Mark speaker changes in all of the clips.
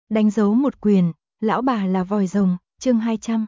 Speaker 1: Đánh dấu một quyền, lão bà là vòi rồng, chương 200.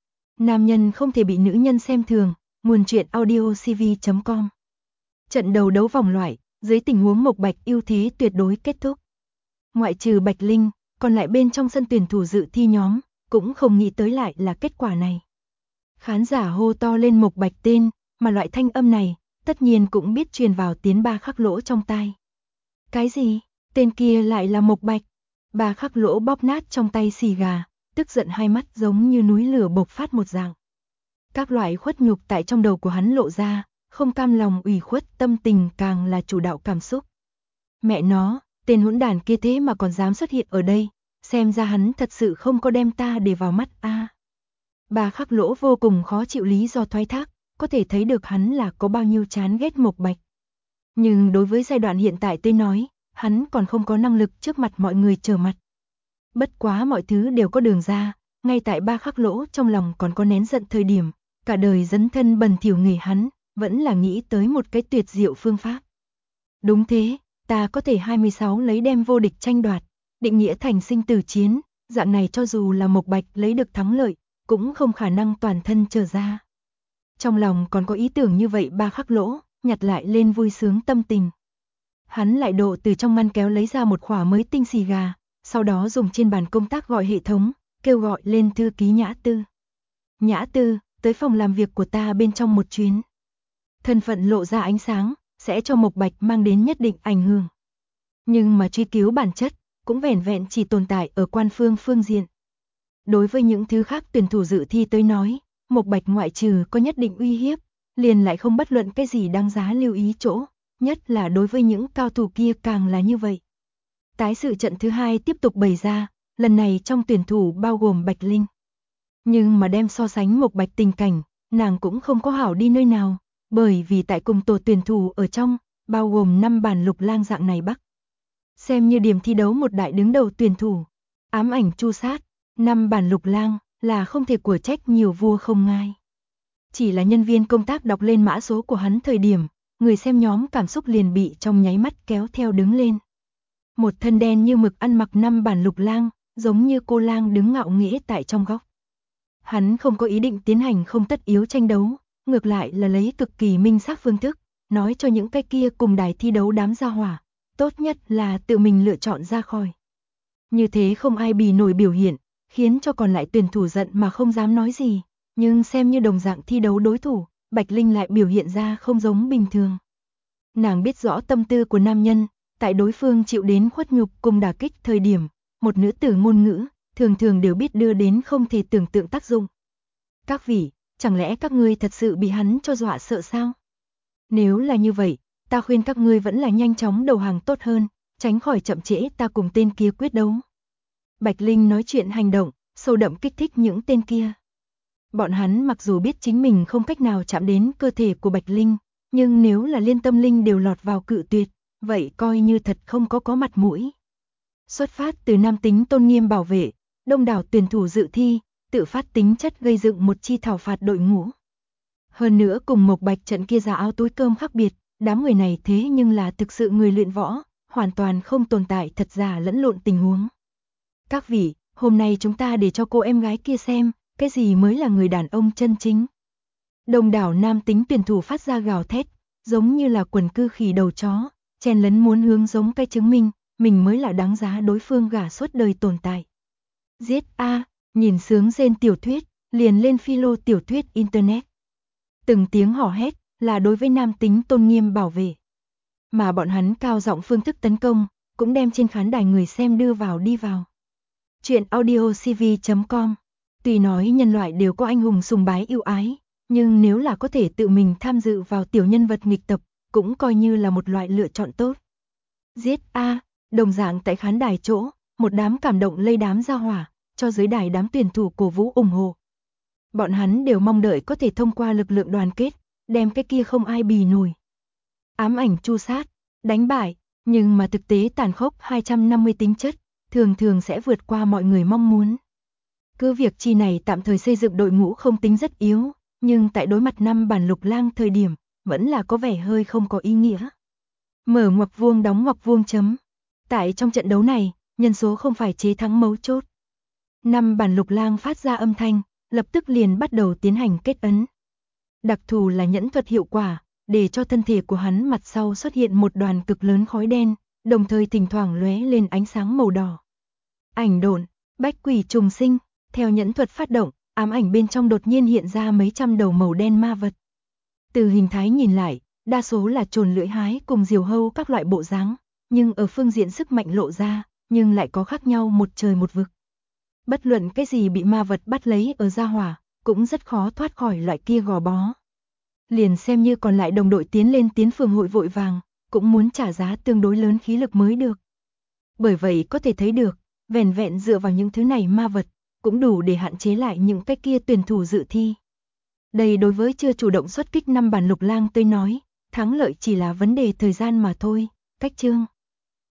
Speaker 1: Nam nhân không thể bị nữ nhân xem thường, nguồn truyện audiocv.com. Trận đầu đấu vòng loại, dưới tình huống Mộc Bạch ưu thế tuyệt đối kết thúc. Ngoại trừ Bạch Linh, còn lại bên trong sân tuyển thủ dự thi nhóm, cũng không nghĩ tới lại là kết quả này. Khán giả hô to lên Mộc Bạch tên, mà loại thanh âm này, tất nhiên cũng biết truyền vào tiến Ba Khắc Lỗ trong tai. Cái gì? Tên kia lại là Mộc Bạch? Ba Khắc Lỗ bóp nát trong tay xì gà, tức giận hai mắt giống như núi lửa bộc phát một dạng. Các loại khuất nhục tại trong đầu của hắn lộ ra, không cam lòng ủy khuất, tâm tình càng là chủ đạo cảm xúc. Mẹ nó, tên hỗn đản kia thế mà còn dám xuất hiện ở đây, xem ra hắn thật sự không có đem ta để vào mắt a. Ba Khắc Lỗ vô cùng khó chịu lý do thoái thác, có thể thấy được hắn là có bao nhiêu chán ghét Mộc Bạch. Nhưng đối với giai đoạn hiện tại tôi nói, hắn còn không có năng lực trước mặt mọi người trở mặt. Bất quá mọi thứ đều có đường ra, ngay tại Ba Khắc Lỗ trong lòng còn có nén giận thời điểm, cả đời dấn thân bần thỉu nghề hắn, vẫn là nghĩ tới một cái tuyệt diệu phương pháp. Đúng thế, ta có thể 26 lấy đem vô địch tranh đoạt, định nghĩa thành sinh tử chiến, dạng này cho dù là Mộc Bạch lấy được thắng lợi, cũng không khả năng toàn thân trở ra. Trong lòng còn có ý tưởng như vậy Ba Khắc Lỗ, nhặt lại lên vui sướng tâm tình. Hắn lại độ từ trong ngăn kéo lấy ra một khỏa mới tinh xì gà, sau đó dùng trên bàn công tác gọi hệ thống, kêu gọi lên thư ký Nhã Tư. Nhã Tư, tới phòng làm việc của ta bên trong một chuyến. Thân phận lộ ra ánh sáng, sẽ cho Mộc Bạch mang đến nhất định ảnh hưởng. Nhưng mà truy cứu bản chất, cũng vẻn vẹn chỉ tồn tại ở quan phương diện. Đối với những thứ khác tuyển thủ dự thi tới nói, Mộc Bạch ngoại trừ có nhất định uy hiếp, liền lại không bất luận cái gì đáng giá lưu ý chỗ, nhất là đối với những cao thủ kia càng là như vậy. Tái sự trận thứ hai tiếp tục bày ra, lần này trong tuyển thủ bao gồm Bạch Linh. Nhưng mà đem so sánh Mộc Bạch tình cảnh, nàng cũng không có hảo đi nơi nào, bởi vì tại cùng tổ tuyển thủ ở trong, bao gồm 5 bản Lục Lang dạng này bắc. Xem như điểm thi đấu một đại đứng đầu tuyển thủ, ám ảnh chu sát, 5 bản Lục Lang là không thể của trách nhiều vua không ngai. Chỉ là nhân viên công tác đọc lên mã số của hắn thời điểm, người xem nhóm cảm xúc liền bị trong nháy mắt kéo theo đứng lên. Một thân đen như mực ăn mặc 5 bản Lục Lang, giống như cô lang đứng ngạo nghễ tại trong góc. Hắn không có ý định tiến hành không tất yếu tranh đấu, ngược lại là lấy cực kỳ minh xác phương thức, nói cho những cái kia cùng đài thi đấu đám gia hỏa, tốt nhất là tự mình lựa chọn ra khỏi. Như thế không ai bì nổi biểu hiện, khiến cho còn lại tuyển thủ giận mà không dám nói gì, nhưng xem như đồng dạng thi đấu đối thủ, Bạch Linh lại biểu hiện ra không giống bình thường. Nàng biết rõ tâm tư của nam nhân, tại đối phương chịu đến khuất nhục cùng đả kích thời điểm, một nữ tử ngôn ngữ, thường thường đều biết đưa đến không thể tưởng tượng tác dụng. Các vị, chẳng lẽ các ngươi thật sự bị hắn cho dọa sợ sao? Nếu là như vậy, ta khuyên các ngươi vẫn là nhanh chóng đầu hàng tốt hơn, tránh khỏi chậm trễ ta cùng tên kia quyết đấu. Bạch Linh nói chuyện hành động, sâu đậm kích thích những tên kia. Bọn hắn mặc dù biết chính mình không cách nào chạm đến cơ thể của Bạch Linh, nhưng nếu là liên tâm linh đều lọt vào cự tuyệt, vậy coi như thật không có mặt mũi. Xuất phát từ nam tính tôn nghiêm bảo vệ, đông đảo tuyển thủ dự thi, tự phát tính chất gây dựng một chi thảo phạt đội ngũ. Hơn nữa cùng Mộc Bạch trận kia ra áo túi cơm khác biệt, đám người này thế nhưng là thực sự người luyện võ, hoàn toàn không tồn tại thật giả lẫn lộn tình huống. Các vị, hôm nay chúng ta để cho cô em gái kia xem, cái gì mới là người đàn ông chân chính. Đông đảo nam tính tuyển thủ phát ra gào thét, giống như là quần cư khỉ đầu chó, chen lấn muốn hướng giống cái chứng minh, mình mới là đáng giá đối phương gả suốt đời tồn tại. Giết a, nhìn sướng rên tiểu thuyết, liền lên philo tiểu thuyết internet. Từng tiếng hò hét là đối với nam tính tôn nghiêm bảo vệ. Mà bọn hắn cao giọng phương thức tấn công, cũng đem trên khán đài người xem đưa vào đi vào. Chuyện audiocv.com. Tuy nói nhân loại đều có anh hùng sùng bái yêu ái, nhưng nếu là có thể tự mình tham dự vào tiểu nhân vật nghịch tập, cũng coi như là một loại lựa chọn tốt. Giết a, đồng dạng tại khán đài chỗ, một đám cảm động lây đám ra hỏa, cho dưới đài đám tuyển thủ cổ vũ ủng hộ. Bọn hắn đều mong đợi có thể thông qua lực lượng đoàn kết, đem cái kia không ai bì nổi. Ám ảnh chu sát, đánh bại, nhưng mà thực tế tàn khốc 250 tính chất, thường thường sẽ vượt qua mọi người mong muốn. Cứ việc chi này tạm thời xây dựng đội ngũ không tính rất yếu, nhưng tại đối mặt 5 bản Lục Lang thời điểm, vẫn là có vẻ hơi không có ý nghĩa. Mở ngoặc vuông đóng ngoặc vuông chấm. Tại trong trận đấu này, nhân số không phải chế thắng mấu chốt. 5 bản lục lang phát ra âm thanh, lập tức liền bắt đầu tiến hành kết ấn. Đặc thù là nhẫn thuật hiệu quả, để cho thân thể của hắn mặt sau xuất hiện một đoàn cực lớn khói đen, đồng thời thỉnh thoảng lóe lên ánh sáng màu đỏ. Ảnh độn, bách quỷ trùng sinh, theo nhẫn thuật phát động, ám ảnh bên trong đột nhiên hiện ra mấy trăm đầu màu đen ma vật. Từ hình thái nhìn lại, đa số là trồn lưỡi hái cùng diều hâu các loại bộ dáng, nhưng ở phương diện sức mạnh lộ ra, nhưng lại có khác nhau một trời một vực. Bất luận cái gì bị ma vật bắt lấy ở gia hỏa, cũng rất khó thoát khỏi loại kia gò bó. Liền xem như còn lại đồng đội tiến lên tiến phường hội vội vàng, cũng muốn trả giá tương đối lớn khí lực mới được. Bởi vậy có thể thấy được, vẻn vẹn dựa vào những thứ này ma vật, cũng đủ để hạn chế lại những cái kia tuyển thủ dự thi. Đây đối với chưa chủ động xuất kích 5 bản lục lang tới nói, thắng lợi chỉ là vấn đề thời gian mà thôi. Cách chương